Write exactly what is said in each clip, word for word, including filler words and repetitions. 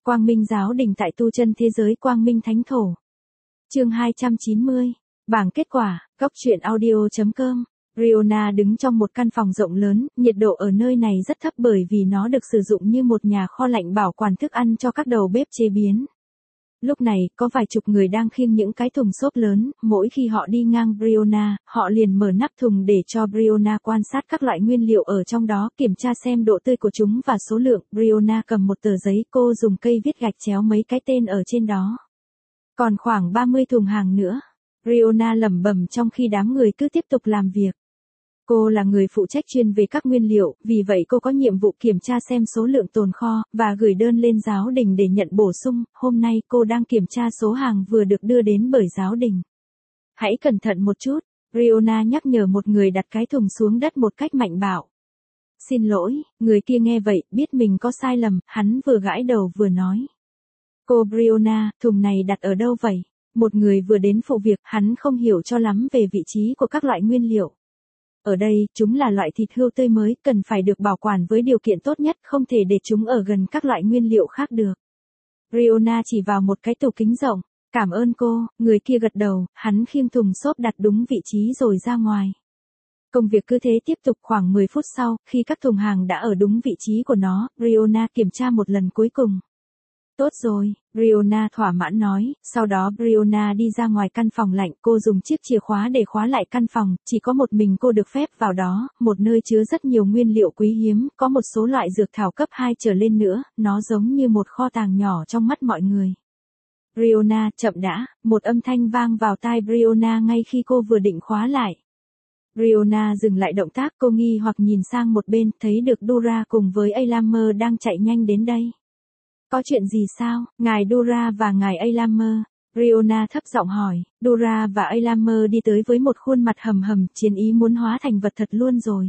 Quang Minh giáo đình tại tu chân thế giới Quang Minh Thánh Thổ. Chương hai trăm chín mươi. Bảng kết quả, góc truyện audio chấm com. Riona đứng trong một căn phòng rộng lớn, nhiệt độ ở nơi này rất thấp bởi vì nó được sử dụng như một nhà kho lạnh bảo quản thức ăn cho các đầu bếp chế biến. Lúc này, có vài chục người đang khiêng những cái thùng xốp lớn, mỗi khi họ đi ngang Briona, họ liền mở nắp thùng để cho Briona quan sát các loại nguyên liệu ở trong đó, kiểm tra xem độ tươi của chúng và số lượng. Briona cầm một tờ giấy, cô dùng cây viết gạch chéo mấy cái tên ở trên đó. Còn khoảng ba mươi thùng hàng nữa. Briona lẩm bẩm trong khi đám người cứ tiếp tục làm việc. Cô là người phụ trách chuyên về các nguyên liệu, vì vậy cô có nhiệm vụ kiểm tra xem số lượng tồn kho, và gửi đơn lên giáo đình để nhận bổ sung. Hôm nay cô đang kiểm tra số hàng vừa được đưa đến bởi giáo đình. Hãy cẩn thận một chút, Riona nhắc nhở một người đặt cái thùng xuống đất một cách mạnh bạo. Xin lỗi, người kia nghe vậy, biết mình có sai lầm, hắn vừa gãi đầu vừa nói. Cô Briona, thùng này đặt ở đâu vậy? Một người vừa đến phụ việc, hắn không hiểu cho lắm về vị trí của các loại nguyên liệu. Ở đây, chúng là loại thịt hươu tươi mới, cần phải được bảo quản với điều kiện tốt nhất, không thể để chúng ở gần các loại nguyên liệu khác được. Riona chỉ vào một cái tủ kính rộng. Cảm ơn cô, người kia gật đầu, hắn khiêng thùng xốp đặt đúng vị trí rồi ra ngoài. Công việc cứ thế tiếp tục. Khoảng mười phút sau, khi các thùng hàng đã ở đúng vị trí của nó, Riona kiểm tra một lần cuối cùng. Tốt rồi, Riona thỏa mãn nói, sau đó Riona đi ra ngoài căn phòng lạnh, cô dùng chiếc chìa khóa để khóa lại căn phòng, chỉ có một mình cô được phép vào đó, một nơi chứa rất nhiều nguyên liệu quý hiếm, có một số loại dược thảo cấp hai trở lên nữa, nó giống như một kho tàng nhỏ trong mắt mọi người. Riona, chậm đã, một âm thanh vang vào tai Riona ngay khi cô vừa định khóa lại. Riona dừng lại động tác, cô nghi hoặc nhìn sang một bên, thấy được Dura cùng với Elamer đang chạy nhanh đến đây. Có chuyện gì sao, ngài Dura và ngài Elamer? Riona thấp giọng hỏi. Dura và Elamer đi tới với một khuôn mặt hầm hầm, chiến ý muốn hóa thành vật thật luôn rồi.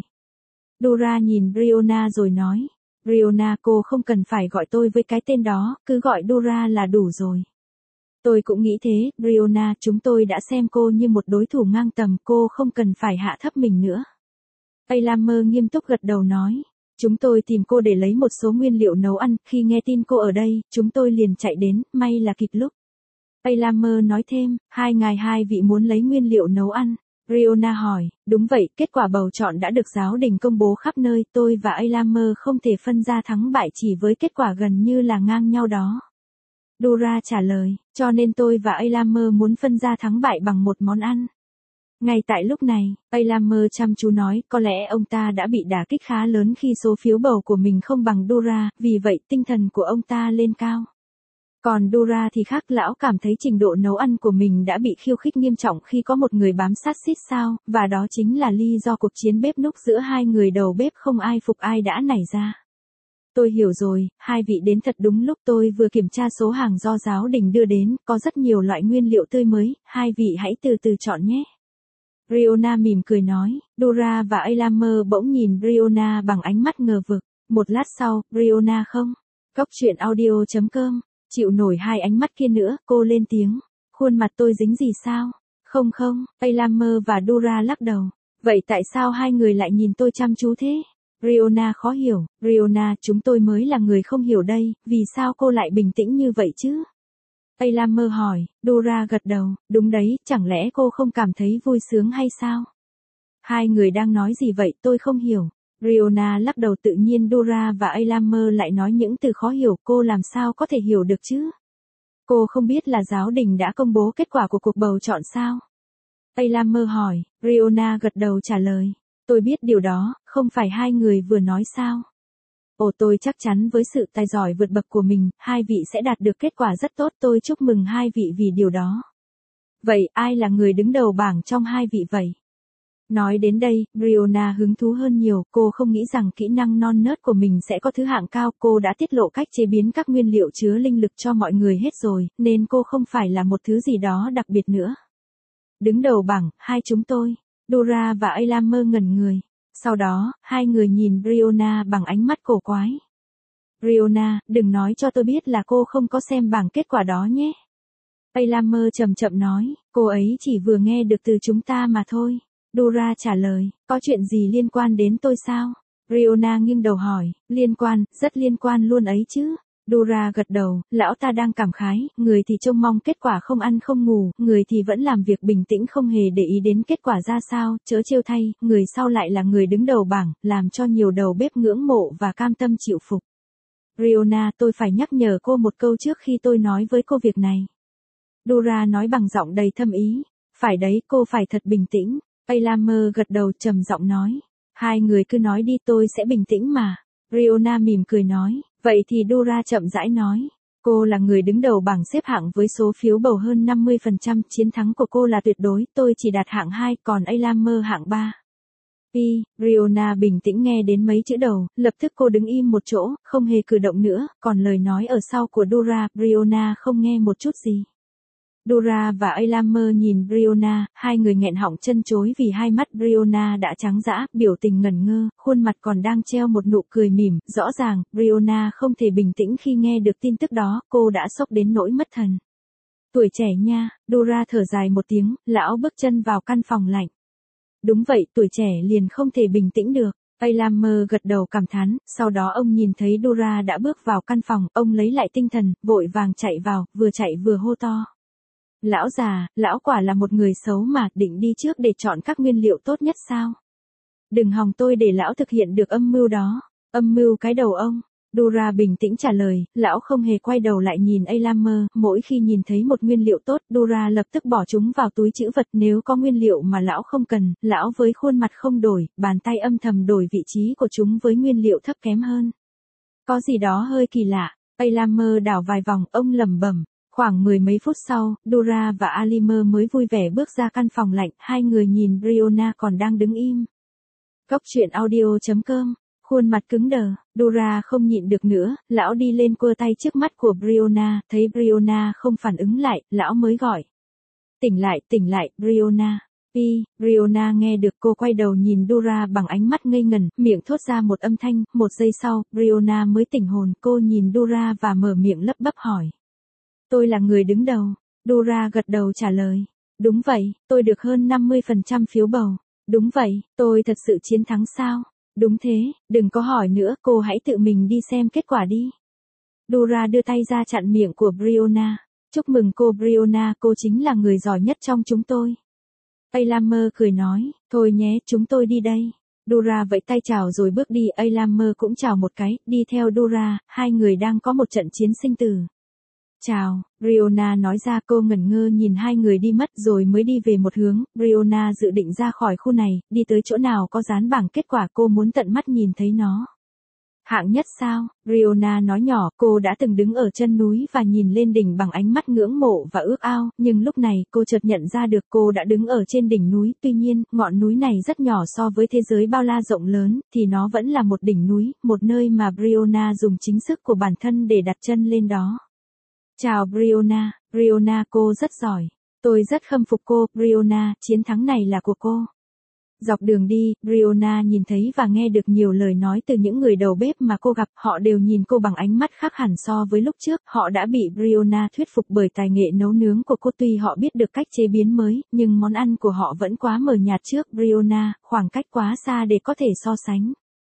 Dura nhìn Riona rồi nói. Riona, cô không cần phải gọi tôi với cái tên đó, cứ gọi Dura là đủ rồi. Tôi cũng nghĩ thế, Riona, chúng tôi đã xem cô như một đối thủ ngang tầm, cô không cần phải hạ thấp mình nữa. Elamer nghiêm túc gật đầu nói. Chúng tôi tìm cô để lấy một số nguyên liệu nấu ăn, khi nghe tin cô ở đây, chúng tôi liền chạy đến, may là kịp lúc. Elamer nói thêm, hai ngài hai vị muốn lấy nguyên liệu nấu ăn. Riona hỏi, đúng vậy, kết quả bầu chọn đã được giáo đình công bố khắp nơi, tôi và Elamer không thể phân ra thắng bại chỉ với kết quả gần như là ngang nhau đó. Dura trả lời, cho nên tôi và Elamer muốn phân ra thắng bại bằng một món ăn. Ngay tại lúc này, Elamer chăm chú nói, có lẽ ông ta đã bị đả kích khá lớn khi số phiếu bầu của mình không bằng Dura, vì vậy tinh thần của ông ta lên cao. Còn Dura thì khác, lão cảm thấy trình độ nấu ăn của mình đã bị khiêu khích nghiêm trọng khi có một người bám sát xít sao, và đó chính là lý do cuộc chiến bếp núc giữa hai người đầu bếp không ai phục ai đã nảy ra. Tôi hiểu rồi, hai vị đến thật đúng lúc, tôi vừa kiểm tra số hàng do giáo đình đưa đến, có rất nhiều loại nguyên liệu tươi mới, hai vị hãy từ từ chọn nhé. Riona mỉm cười nói, Dura và Elamer bỗng nhìn Riona bằng ánh mắt ngờ vực. Một lát sau, Riona không. Góc truyện audio chấm com. Chịu nổi hai ánh mắt kia nữa, cô lên tiếng. Khuôn mặt tôi dính gì sao? Không không, Elamer và Dura lắc đầu. Vậy tại sao hai người lại nhìn tôi chăm chú thế? Riona khó hiểu. Riona, chúng tôi mới là người không hiểu đây, vì sao cô lại bình tĩnh như vậy chứ? Elamer hỏi. Dura gật đầu, đúng đấy, chẳng lẽ cô không cảm thấy vui sướng hay sao? Hai người đang nói gì vậy, tôi không hiểu. Riona lắc đầu, tự nhiên Dura và Elamer lại nói những từ khó hiểu, cô làm sao có thể hiểu được chứ? Cô không biết là giáo đình đã công bố kết quả của cuộc bầu chọn sao? Elamer hỏi. Riona gật đầu trả lời. Tôi biết điều đó, không phải hai người vừa nói sao? Ồ, tôi chắc chắn với sự tài giỏi vượt bậc của mình, hai vị sẽ đạt được kết quả rất tốt, tôi chúc mừng hai vị vì điều đó. Vậy, ai là người đứng đầu bảng trong hai vị vậy? Nói đến đây, Riona hứng thú hơn nhiều, cô không nghĩ rằng kỹ năng non nớt của mình sẽ có thứ hạng cao, cô đã tiết lộ cách chế biến các nguyên liệu chứa linh lực cho mọi người hết rồi, nên cô không phải là một thứ gì đó đặc biệt nữa. Đứng đầu bảng, hai chúng tôi, Dura và Elamer ngẩn người. Sau đó, hai người nhìn Riona bằng ánh mắt cổ quái. Riona, đừng nói cho tôi biết là cô không có xem bảng kết quả đó nhé. Elamer chậm chậm nói, cô ấy chỉ vừa nghe được từ chúng ta mà thôi. Dura trả lời, có chuyện gì liên quan đến tôi sao? Riona nghiêng đầu hỏi, liên quan, rất liên quan luôn ấy chứ. Dora gật đầu, lão ta đang cảm khái, người thì trông mong kết quả không ăn không ngủ, người thì vẫn làm việc bình tĩnh không hề để ý đến kết quả ra sao, chớ trêu thay, người sau lại là người đứng đầu bảng, làm cho nhiều đầu bếp ngưỡng mộ và cam tâm chịu phục. Riona, tôi phải nhắc nhở cô một câu trước khi tôi nói với cô việc này. Dora nói bằng giọng đầy thâm ý. Phải đấy, cô phải thật bình tĩnh. Aylamer gật đầu trầm giọng nói. Hai người cứ nói đi, tôi sẽ bình tĩnh mà. Riona mỉm cười nói. Vậy thì Dora chậm rãi nói. Cô là người đứng đầu bảng xếp hạng với số phiếu bầu hơn năm mươi phần trăm, chiến thắng của cô là tuyệt đối, tôi chỉ đạt hạng hai, còn Aylamer hạng ba. Pi, Riona bình tĩnh nghe đến mấy chữ đầu, lập tức cô đứng im một chỗ, không hề cử động nữa, còn lời nói ở sau của Dora, Riona không nghe một chút gì. Dora và Aylamer nhìn Riona, hai người nghẹn họng chân chối vì hai mắt Riona đã trắng dã, biểu tình ngẩn ngơ, khuôn mặt còn đang treo một nụ cười mỉm, rõ ràng, Riona không thể bình tĩnh khi nghe được tin tức đó, cô đã sốc đến nỗi mất thần. Tuổi trẻ nha, Dora thở dài một tiếng, lão bước chân vào căn phòng lạnh. Đúng vậy, tuổi trẻ liền không thể bình tĩnh được. Aylamer gật đầu cảm thán, sau đó ông nhìn thấy Dora đã bước vào căn phòng, ông lấy lại tinh thần, vội vàng chạy vào, vừa chạy vừa hô to. Lão già, lão quả là một người xấu mà, định đi trước để chọn các nguyên liệu tốt nhất sao? Đừng hòng tôi để lão thực hiện được âm mưu đó. Âm mưu cái đầu ông. Dora bình tĩnh trả lời, lão không hề quay đầu lại nhìn Aylamer, mỗi khi nhìn thấy một nguyên liệu tốt, Dora lập tức bỏ chúng vào túi trữ vật, nếu có nguyên liệu mà lão không cần, lão với khuôn mặt không đổi, bàn tay âm thầm đổi vị trí của chúng với nguyên liệu thấp kém hơn. Có gì đó hơi kỳ lạ. Aylamer đảo vài vòng, ông lẩm bẩm. Khoảng mười mấy phút sau, Dora và Aylamer mới vui vẻ bước ra căn phòng lạnh, hai người nhìn Riona còn đang đứng im. Góc truyện audio chấm com. Khuôn mặt cứng đờ, Dora không nhịn được nữa, lão đi lên quơ tay trước mắt của Riona, thấy Riona không phản ứng lại, lão mới gọi. Tỉnh lại, tỉnh lại, Riona. Pi, Riona nghe được, cô quay đầu nhìn Dora bằng ánh mắt ngây ngẩn, miệng thốt ra một âm thanh, một giây sau, Riona mới tỉnh hồn, cô nhìn Dora và mở miệng lắp bắp hỏi. Tôi là người đứng đầu. Dora gật đầu trả lời. Đúng vậy, tôi được hơn năm mươi phần trăm phiếu bầu. Đúng vậy, tôi thật sự chiến thắng sao? Đúng thế, đừng có hỏi nữa, cô hãy tự mình đi xem kết quả đi. Dora đưa tay ra chặn miệng của Riona. Chúc mừng cô Riona, cô chính là người giỏi nhất trong chúng tôi. Aylamer cười nói, thôi nhé, chúng tôi đi đây. Dora vẫy tay chào rồi bước đi, Aylamer cũng chào một cái, đi theo Dora, hai người đang có một trận chiến sinh tử. Chào, Riona nói ra, cô ngẩn ngơ nhìn hai người đi mất rồi mới đi về một hướng, Riona dự định ra khỏi khu này, đi tới chỗ nào có dán bảng kết quả, cô muốn tận mắt nhìn thấy nó. Hạng nhất sao? Riona nói nhỏ, cô đã từng đứng ở chân núi và nhìn lên đỉnh bằng ánh mắt ngưỡng mộ và ước ao, nhưng lúc này cô chợt nhận ra được cô đã đứng ở trên đỉnh núi, tuy nhiên, ngọn núi này rất nhỏ so với thế giới bao la rộng lớn, thì nó vẫn là một đỉnh núi, một nơi mà Riona dùng chính sức của bản thân để đặt chân lên đó. Chào Riona, Riona cô rất giỏi. Tôi rất khâm phục cô, Riona, chiến thắng này là của cô. Dọc đường đi, Riona nhìn thấy và nghe được nhiều lời nói từ những người đầu bếp mà cô gặp, họ đều nhìn cô bằng ánh mắt khác hẳn so với lúc trước, họ đã bị Riona thuyết phục bởi tài nghệ nấu nướng của cô, tuy họ biết được cách chế biến mới, nhưng món ăn của họ vẫn quá mờ nhạt trước Riona, khoảng cách quá xa để có thể so sánh.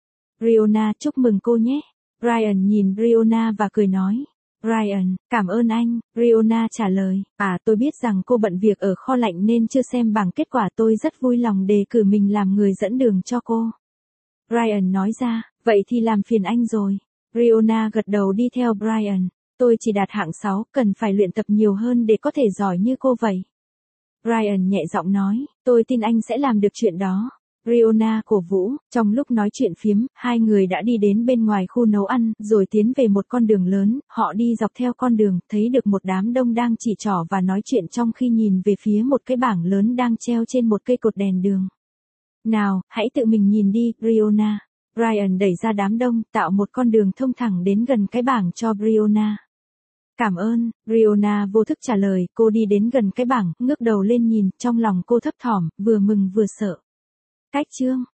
Riona, chúc mừng cô nhé. Brian nhìn Riona và cười nói. Brian, cảm ơn anh, Riona trả lời, à tôi biết rằng cô bận việc ở kho lạnh nên chưa xem bảng kết quả, tôi rất vui lòng đề cử mình làm người dẫn đường cho cô. Brian nói ra, vậy thì làm phiền anh rồi. Riona gật đầu đi theo Brian, tôi chỉ đạt hạng sáu, cần phải luyện tập nhiều hơn để có thể giỏi như cô vậy. Brian nhẹ giọng nói, tôi tin anh sẽ làm được chuyện đó. Riona cổ vũ, trong lúc nói chuyện phiếm, hai người đã đi đến bên ngoài khu nấu ăn, rồi tiến về một con đường lớn, họ đi dọc theo con đường, thấy được một đám đông đang chỉ trỏ và nói chuyện trong khi nhìn về phía một cái bảng lớn đang treo trên một cây cột đèn đường. Nào, hãy tự mình nhìn đi, Riona. Brian đẩy ra đám đông, tạo một con đường thông thẳng đến gần cái bảng cho Riona. Cảm ơn, Riona vô thức trả lời, cô đi đến gần cái bảng, ngước đầu lên nhìn, trong lòng cô thấp thỏm, vừa mừng vừa sợ. Cách chương